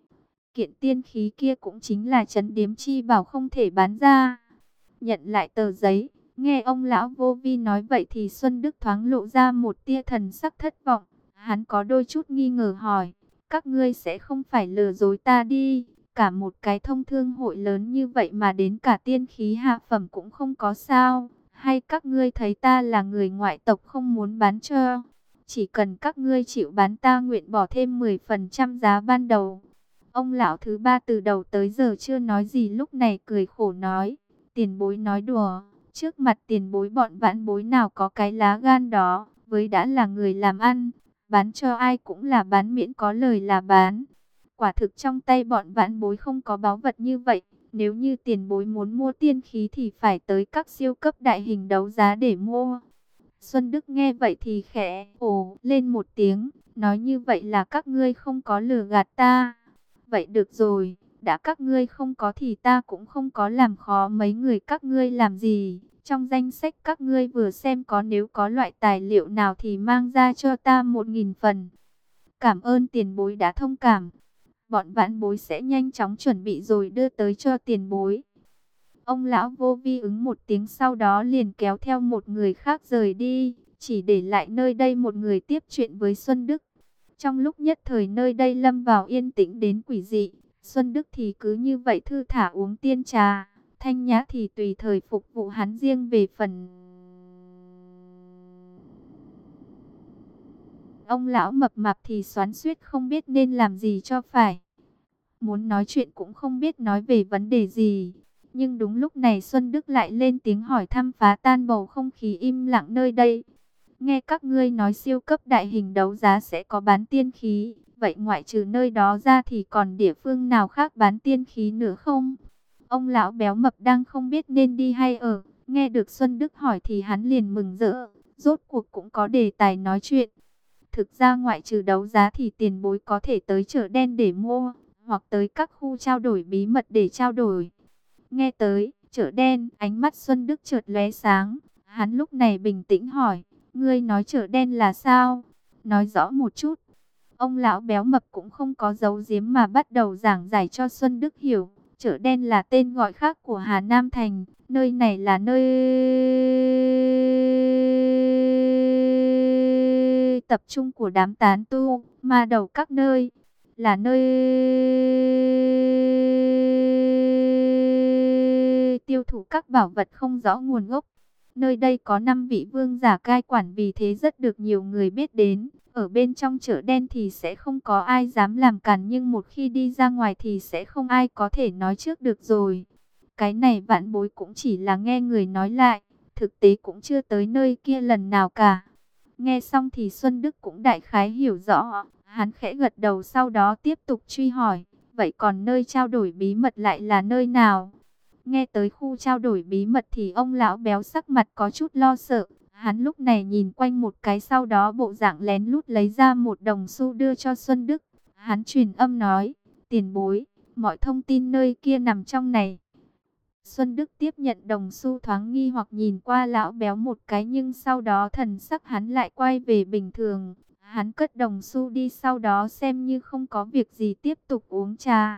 Kiện tiên khí kia cũng chính là trấn điếm chi bảo không thể bán ra. Nhận lại tờ giấy, nghe ông lão Vô Vi nói vậy thì Xuân Đức thoáng lộ ra một tia thần sắc thất vọng. Hắn có đôi chút nghi ngờ hỏi, các ngươi sẽ không phải lừa dối ta đi. Cả một cái thông thương hội lớn như vậy mà đến cả tiên khí hạ phẩm cũng không có sao. Hay các ngươi thấy ta là người ngoại tộc không muốn bán cho? Chỉ cần các ngươi chịu bán ta nguyện bỏ thêm mười phần trăm giá ban đầu. Ông lão thứ ba từ đầu tới giờ chưa nói gì, lúc này cười khổ nói, tiền bối nói đùa, trước mặt tiền bối bọn vãn bối nào có cái lá gan đó, với đã là người làm ăn, bán cho ai cũng là bán, miễn có lời là bán. Quả thực trong tay bọn vãn bối không có báu vật như vậy, nếu như tiền bối muốn mua tiên khí thì phải tới các siêu cấp đại hình đấu giá để mua. Xuân Đức nghe vậy thì khẽ ồ lên một tiếng, nói như vậy là các ngươi không có lừa gạt ta. Vậy được rồi, đã các ngươi không có thì ta cũng không có làm khó mấy người các ngươi làm gì. Trong danh sách các ngươi vừa xem có, nếu có loại tài liệu nào thì mang ra cho ta một nghìn phần. Cảm ơn tiền bối đã thông cảm. Bọn vãn bối sẽ nhanh chóng chuẩn bị rồi đưa tới cho tiền bối. Ông lão Vô Vi ứng một tiếng, sau đó liền kéo theo một người khác rời đi. chỉ để lại nơi đây một người tiếp chuyện với Xuân Đức. Trong lúc nhất thời nơi đây lâm vào yên tĩnh đến quỷ dị, Xuân Đức thì cứ như vậy thư thả uống tiên trà, Thanh Nhã thì tùy thời phục vụ hắn. Riêng về phần ông lão mập mạp thì xoắn xuýt không biết nên làm gì cho phải. Muốn nói chuyện cũng không biết nói về vấn đề gì. Nhưng đúng lúc này Xuân Đức lại lên tiếng hỏi thăm, phá tan bầu không khí im lặng nơi đây. Nghe các ngươi nói siêu cấp đại hình đấu giá sẽ có bán tiên khí, vậy ngoại trừ nơi đó ra thì còn địa phương nào khác bán tiên khí nữa không? Ông lão béo mập đang không biết nên đi hay ở, nghe được Xuân Đức hỏi thì hắn liền mừng rỡ, rốt cuộc cũng có đề tài nói chuyện. Thực ra ngoại trừ đấu giá thì tiền bối có thể tới chợ đen để mua, hoặc tới các khu trao đổi bí mật để trao đổi. Nghe tới chợ đen, ánh mắt Xuân Đức chợt lóe sáng, hắn lúc này bình tĩnh hỏi, ngươi nói chợ đen là sao? Nói rõ một chút. Ông lão béo mập cũng không có giấu giếm mà bắt đầu giảng giải cho Xuân Đức hiểu. Chợ đen là tên gọi khác của Hà Nam Thành, nơi này là nơi tập trung của đám tán tu, ma đầu các nơi, là nơi tiêu thụ các bảo vật không rõ nguồn gốc. Nơi đây có năm vị vương giả cai quản, vì thế rất được nhiều người biết đến. Ở bên trong chợ đen thì sẽ không có ai dám làm cản, nhưng một khi đi ra ngoài thì sẽ không ai có thể nói trước được rồi. Cái này vạn bối cũng chỉ là nghe người nói lại, thực tế cũng chưa tới nơi kia lần nào cả. Nghe xong thì Xuân Đức cũng đại khái hiểu rõ, hắn khẽ gật đầu sau đó tiếp tục truy hỏi, vậy còn nơi trao đổi bí mật lại là nơi nào? Nghe tới khu trao đổi bí mật thì ông lão béo sắc mặt có chút lo sợ. Hắn lúc này nhìn quanh một cái, sau đó bộ dạng lén lút lấy ra một đồng xu đưa cho Xuân Đức. Hắn truyền âm nói, tiền bối, mọi thông tin nơi kia nằm trong này. Xuân Đức tiếp nhận đồng xu, thoáng nghi hoặc nhìn qua lão béo một cái, nhưng sau đó thần sắc hắn lại quay về bình thường. Hắn cất đồng xu đi, sau đó xem như không có việc gì tiếp tục uống trà.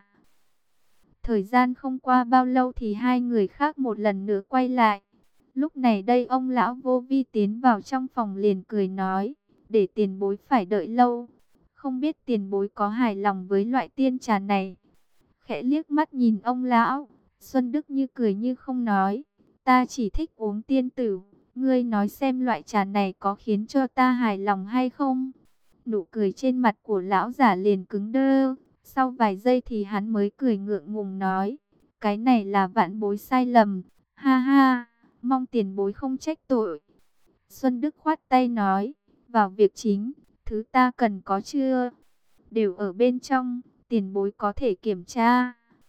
Thời gian không qua bao lâu thì hai người khác một lần nữa quay lại. Lúc này đây ông lão vô vi tiến vào trong phòng liền cười nói, để tiền bối phải đợi lâu. Không biết tiền bối có hài lòng với loại tiên trà này. Khẽ liếc mắt nhìn ông lão, Xuân Đức như cười như không nói, ta chỉ thích uống tiên tử. Ngươi nói xem loại trà này có khiến cho ta hài lòng hay không? Nụ cười trên mặt của lão giả liền cứng đơ. Sau vài giây thì hắn mới cười ngượng ngùng nói, cái này là vạn bối sai lầm, ha ha, mong tiền bối không trách tội. Xuân Đức khoát tay nói, vào việc chính, thứ ta cần có chưa? Đều ở bên trong, tiền bối có thể kiểm tra.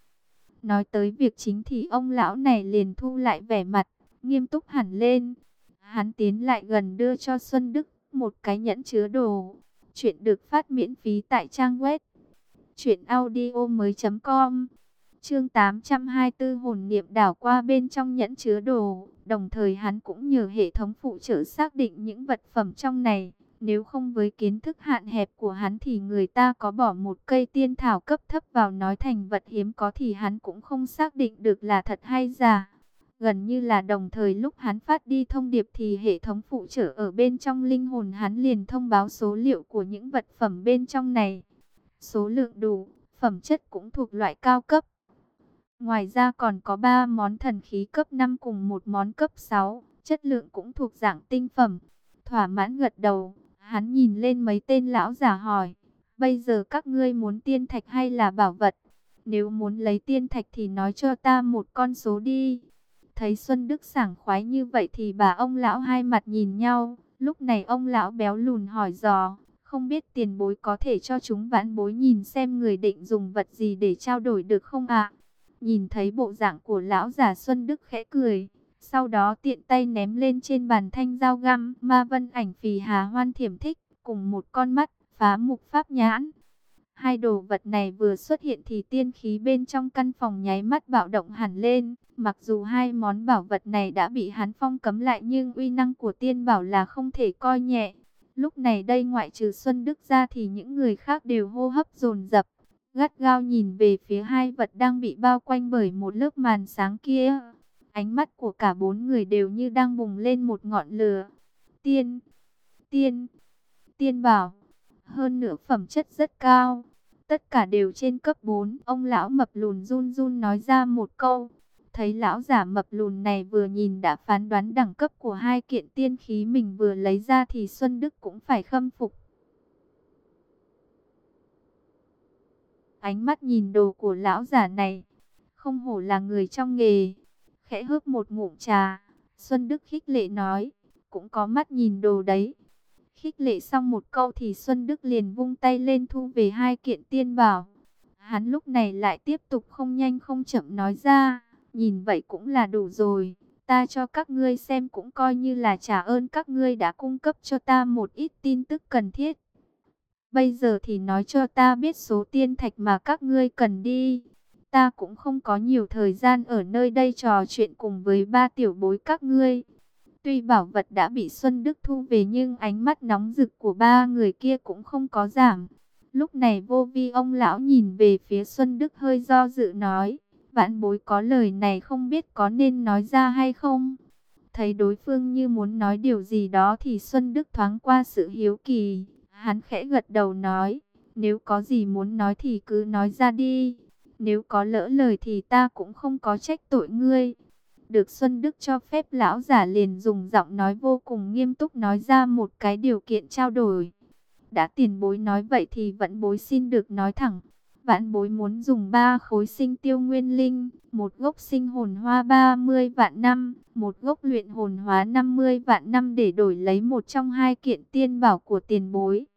Nói tới việc chính thì ông lão này liền thu lại vẻ mặt, nghiêm túc hẳn lên. Hắn tiến lại gần đưa cho Xuân Đức một cái nhẫn chứa đồ. Chuyện được phát miễn phí tại trang web truyện audio mới chấm com. Chương tám trăm hai mươi tư, hồn niệm đảo qua bên trong nhẫn chứa đồ, đồng thời hắn cũng nhờ hệ thống phụ trợ xác định những vật phẩm trong này. Nếu không với kiến thức hạn hẹp của hắn thì người ta có bỏ một cây tiên thảo cấp thấp vào nói thành vật hiếm có thì hắn cũng không xác định được là thật hay giả. Gần như là đồng thời lúc hắn phát đi thông điệp thì hệ thống phụ trợ ở bên trong linh hồn hắn liền thông báo số liệu của những vật phẩm bên trong này. Số lượng đủ, phẩm chất cũng thuộc loại cao cấp. Ngoài ra còn có ba món thần khí cấp năm cùng một món cấp sáu, chất lượng cũng thuộc dạng tinh phẩm. Thỏa mãn gật đầu, hắn nhìn lên mấy tên lão giả hỏi, bây giờ các ngươi muốn tiên thạch hay là bảo vật? Nếu muốn lấy tiên thạch thì nói cho ta một con số đi. Thấy Xuân Đức sảng khoái như vậy thì bà ông lão hai mặt nhìn nhau. Lúc này ông lão béo lùn hỏi dò, không biết tiền bối có thể cho chúng vãn bối nhìn xem người định dùng vật gì để trao đổi được không ạ? Nhìn thấy bộ dạng của lão giả, Xuân Đức khẽ cười, sau đó tiện tay ném lên trên bàn thanh dao găm ma vân ảnh phì hà hoan thiểm thích, cùng một con mắt phá mục pháp nhãn. Hai đồ vật này vừa xuất hiện thì tiên khí bên trong căn phòng nháy mắt bạo động hẳn lên. Mặc dù hai món bảo vật này đã bị hắn phong cấm lại, nhưng uy năng của tiên bảo là không thể coi nhẹ. Lúc này đây ngoại trừ Xuân Đức ra thì những người khác đều hô hấp dồn dập, gắt gao nhìn về phía hai vật đang bị bao quanh bởi một lớp màn sáng kia. Ánh mắt của cả bốn người đều như đang bùng lên một ngọn lửa. Tiên, Tiên, tiên bảo, hơn nữa phẩm chất rất cao. Tất cả đều trên cấp bốn. Ông lão mập lùn run run nói ra một câu. Thấy lão giả mập lùn này vừa nhìn đã phán đoán đẳng cấp của hai kiện tiên khí mình vừa lấy ra thì Xuân Đức cũng phải khâm phục. Ánh mắt nhìn đồ của lão giả này, không hổ là người trong nghề. Khẽ hớp một ngụm trà, Xuân Đức khích lệ nói, cũng có mắt nhìn đồ đấy. Khích lệ xong một câu thì Xuân Đức liền vung tay lên thu về hai kiện tiên bảo. Hắn lúc này lại tiếp tục không nhanh không chậm nói ra, nhìn vậy cũng là đủ rồi. Ta cho các ngươi xem cũng coi như là trả ơn các ngươi đã cung cấp cho ta một ít tin tức cần thiết. Bây giờ thì nói cho ta biết số tiên thạch mà các ngươi cần đi. Ta cũng không có nhiều thời gian ở nơi đây trò chuyện cùng với ba tiểu bối các ngươi. Tuy bảo vật đã bị Xuân Đức thu về nhưng ánh mắt nóng rực của ba người kia cũng không có giảm. Lúc này vô vi ông lão nhìn về phía Xuân Đức hơi do dự nói, vãn bối có lời này không biết có nên nói ra hay không. Thấy đối phương như muốn nói điều gì đó thì Xuân Đức thoáng qua sự hiếu kỳ. Hắn khẽ gật đầu nói, nếu có gì muốn nói thì cứ nói ra đi. Nếu có lỡ lời thì ta cũng không có trách tội ngươi. Được Xuân Đức cho phép, lão giả liền dùng giọng nói vô cùng nghiêm túc nói ra một cái điều kiện trao đổi. Đã tiền bối nói vậy thì vẫn bối xin được nói thẳng. Vãn bối muốn dùng ba khối sinh tiêu nguyên linh, một gốc sinh hồn hoa ba mươi vạn năm, một gốc luyện hồn hóa năm mươi vạn năm để đổi lấy một trong hai kiện tiên bảo của tiền bối.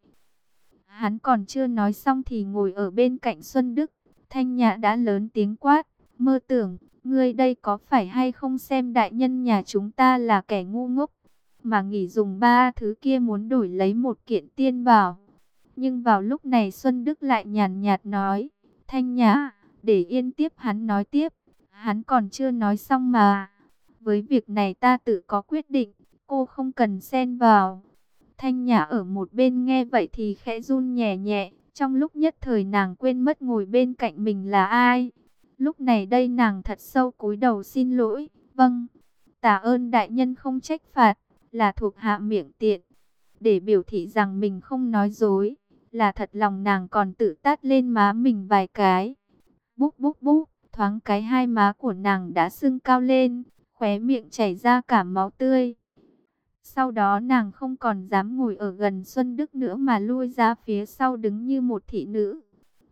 Hắn còn chưa nói xong thì ngồi ở bên cạnh Xuân Đức, Thanh Nhã đã lớn tiếng quát, mơ tưởng, ngươi đây có phải hay không xem đại nhân nhà chúng ta là kẻ ngu ngốc, mà nghĩ dùng ba thứ kia muốn đổi lấy một kiện tiên bảo. Nhưng vào lúc này Xuân Đức lại nhàn nhạt nói, Thanh Nhã, để yên tiếp hắn nói tiếp, hắn còn chưa nói xong mà. Với việc này ta tự có quyết định, cô không cần xen vào. Thanh Nhã ở một bên nghe vậy thì khẽ run nhẹ nhẹ, trong lúc nhất thời nàng quên mất ngồi bên cạnh mình là ai. Lúc này đây nàng thật sâu cúi đầu xin lỗi, vâng, tạ ơn đại nhân không trách phạt, là thuộc hạ miệng tiện. Để biểu thị rằng mình không nói dối, là thật lòng nàng còn tự tát lên má mình vài cái. Búp búp búp, thoáng cái hai má của nàng đã sưng cao lên, khóe miệng chảy ra cả máu tươi. Sau đó nàng không còn dám ngồi ở gần Xuân Đức nữa mà lui ra phía sau đứng như một thị nữ.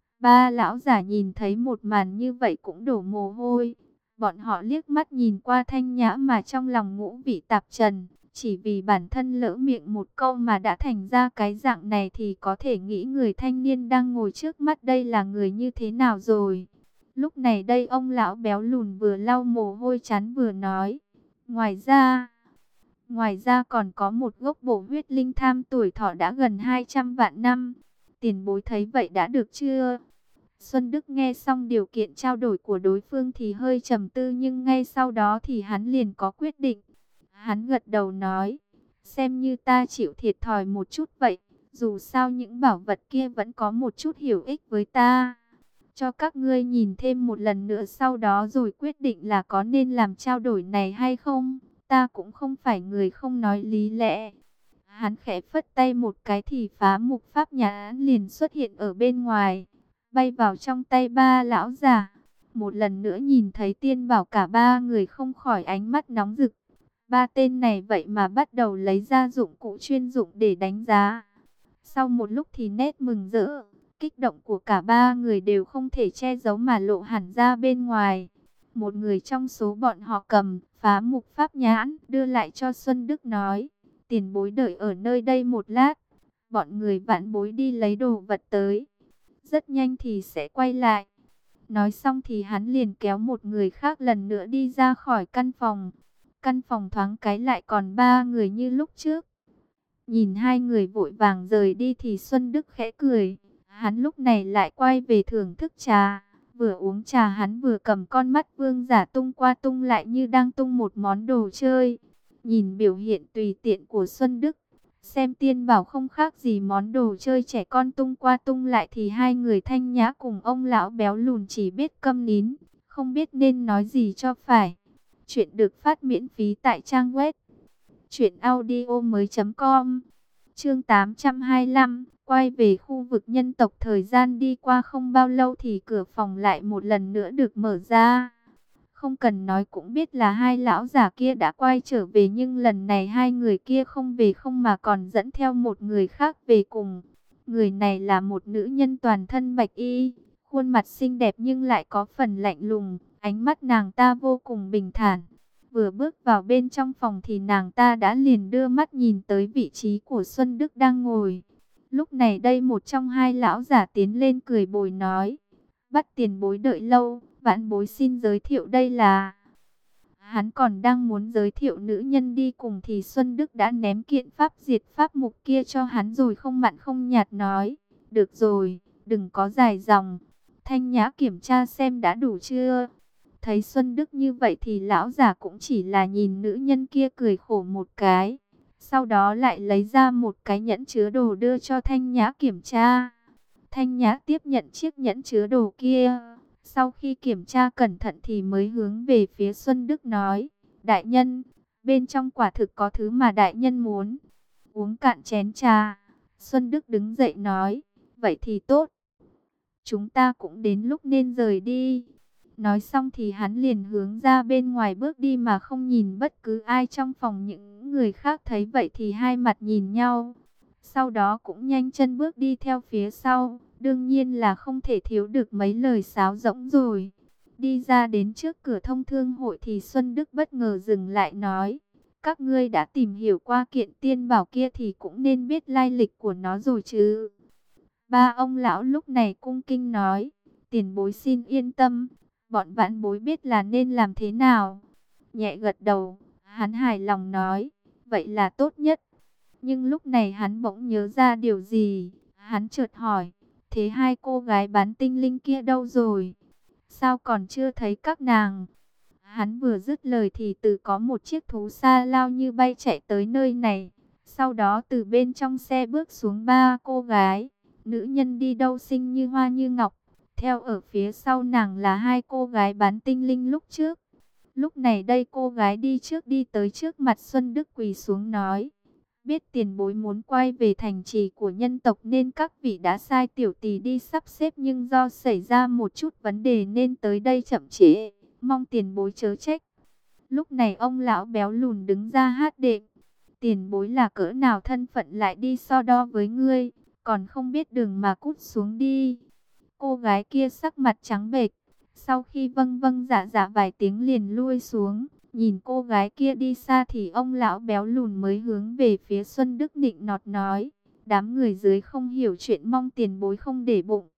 Ba lão giả nhìn thấy một màn như vậy cũng đổ mồ hôi. Bọn họ liếc mắt nhìn qua Thanh Nhã mà trong lòng ngũ vị tạp trần. Chỉ vì bản thân lỡ miệng một câu mà đã thành ra cái dạng này thì có thể nghĩ người thanh niên đang ngồi trước mắt đây là người như thế nào rồi. Lúc này đây ông lão béo lùn vừa lau mồ hôi chán vừa nói. Ngoài ra... Ngoài ra còn có một gốc bổ huyết linh tham tuổi thọ đã gần hai trăm vạn năm. Tiền bối thấy vậy đã được chưa? Xuân Đức nghe xong điều kiện trao đổi của đối phương thì hơi trầm tư nhưng ngay sau đó thì hắn liền có quyết định. Hắn gật đầu nói, xem như ta chịu thiệt thòi một chút vậy. Dù sao những bảo vật kia vẫn có một chút hữu ích với ta. Cho các ngươi nhìn thêm một lần nữa sau đó rồi quyết định là có nên làm trao đổi này hay không. Ta cũng không phải người không nói lý lẽ. Hắn khẽ phất tay một cái thì phá mục pháp nhãn liền xuất hiện ở bên ngoài, bay vào trong tay ba lão già. Một lần nữa nhìn thấy tiên bảo cả ba người không khỏi ánh mắt nóng rực. Ba tên này vậy mà bắt đầu lấy ra dụng cụ chuyên dụng để đánh giá. Sau một lúc thì nét mừng rỡ, kích động của cả ba người đều không thể che giấu mà lộ hẳn ra bên ngoài. Một người trong số bọn họ cầm phá mục pháp nhãn đưa lại cho Xuân Đức nói, tiền bối đợi ở nơi đây một lát, bọn người vãn bối đi lấy đồ vật tới, rất nhanh thì sẽ quay lại. Nói xong thì hắn liền kéo một người khác lần nữa đi ra khỏi căn phòng. Căn phòng thoáng cái lại còn ba người như lúc trước. Nhìn hai người vội vàng rời đi thì Xuân Đức khẽ cười, hắn lúc này lại quay về thưởng thức trà. Vừa uống trà hắn vừa cầm con mắt vương giả tung qua tung lại như đang tung một món đồ chơi. Nhìn biểu hiện tùy tiện của Xuân Đức, xem tiên bảo không khác gì món đồ chơi trẻ con tung qua tung lại thì hai người Thanh Nhã cùng ông lão béo lùn chỉ biết câm nín, không biết nên nói gì cho phải. Chuyện được phát miễn phí tại trang web truyện audio mới chấm com. Chương tám trăm hai mươi lăm, quay về khu vực nhân tộc. Thời gian đi qua không bao lâu thì cửa phòng lại một lần nữa được mở ra. Không cần nói cũng biết là hai lão già kia đã quay trở về, nhưng lần này hai người kia không về không mà còn dẫn theo một người khác về cùng. Người này là một nữ nhân toàn thân bạch y, khuôn mặt xinh đẹp nhưng lại có phần lạnh lùng, ánh mắt nàng ta vô cùng bình thản. Vừa bước vào bên trong phòng thì nàng ta đã liền đưa mắt nhìn tới vị trí của Xuân Đức đang ngồi. Lúc này đây một trong hai lão giả tiến lên cười bồi nói: "Bắt tiền bối đợi lâu, vãn bối xin giới thiệu đây là..." Hắn còn đang muốn giới thiệu nữ nhân đi cùng thì Xuân Đức đã ném kiện pháp diệt pháp mục kia cho hắn rồi không mặn không nhạt nói: "Được rồi, đừng có dài dòng. Thanh Nhã kiểm tra xem đã đủ chưa?" Thấy Xuân Đức như vậy thì lão giả cũng chỉ là nhìn nữ nhân kia cười khổ một cái. Sau đó lại lấy ra một cái nhẫn chứa đồ đưa cho Thanh Nhã kiểm tra. Thanh Nhã tiếp nhận chiếc nhẫn chứa đồ kia. Sau khi kiểm tra cẩn thận thì mới hướng về phía Xuân Đức nói: "Đại nhân, bên trong quả thực có thứ mà đại nhân muốn." Uống cạn chén trà, Xuân Đức đứng dậy nói: "Vậy thì tốt. Chúng ta cũng đến lúc nên rời đi." Nói xong thì hắn liền hướng ra bên ngoài bước đi mà không nhìn bất cứ ai trong phòng. Những người khác thấy vậy thì hai mặt nhìn nhau. Sau đó cũng nhanh chân bước đi theo phía sau. Đương nhiên là không thể thiếu được mấy lời sáo rỗng rồi. Đi ra đến trước cửa thông thương hội thì Xuân Đức bất ngờ dừng lại nói: "Các ngươi đã tìm hiểu qua kiện tiên bảo kia thì cũng nên biết lai lịch của nó rồi chứ?" Ba ông lão lúc này cung kinh nói: "Tiền bối xin yên tâm, bọn vãn bối biết là nên làm thế nào." Nhẹ gật đầu, hắn hài lòng nói: "Vậy là tốt nhất." Nhưng lúc này hắn bỗng nhớ ra điều gì, hắn chợt hỏi: "Thế hai cô gái bán tinh linh kia đâu rồi? Sao còn chưa thấy các nàng?" Hắn vừa dứt lời thì từ có một chiếc thú xa lao như bay chạy tới nơi này. Sau đó từ bên trong xe bước xuống ba cô gái. Nữ nhân đi đâu xinh như hoa như ngọc. Theo ở phía sau nàng là hai cô gái bán tinh linh lúc trước. Lúc này đây cô gái đi trước đi tới trước mặt Xuân Đức quỳ xuống nói: "Biết tiền bối muốn quay về thành trì của nhân tộc nên các vị đã sai tiểu tỳ đi sắp xếp, nhưng do xảy ra một chút vấn đề nên tới đây chậm trễ, mong tiền bối chớ trách." Lúc này ông lão béo lùn đứng ra hát đệm: "Tiền bối là cỡ nào thân phận lại đi so đo với ngươi, còn không biết đường mà cút xuống đi." Cô gái kia sắc mặt trắng bệch, sau khi vâng vâng dạ dạ vài tiếng liền lui xuống. Nhìn cô gái kia đi xa thì ông lão béo lùn mới hướng về phía Xuân Đức nịnh nọt nói: "Đám người dưới không hiểu chuyện, mong tiền bối không để bụng."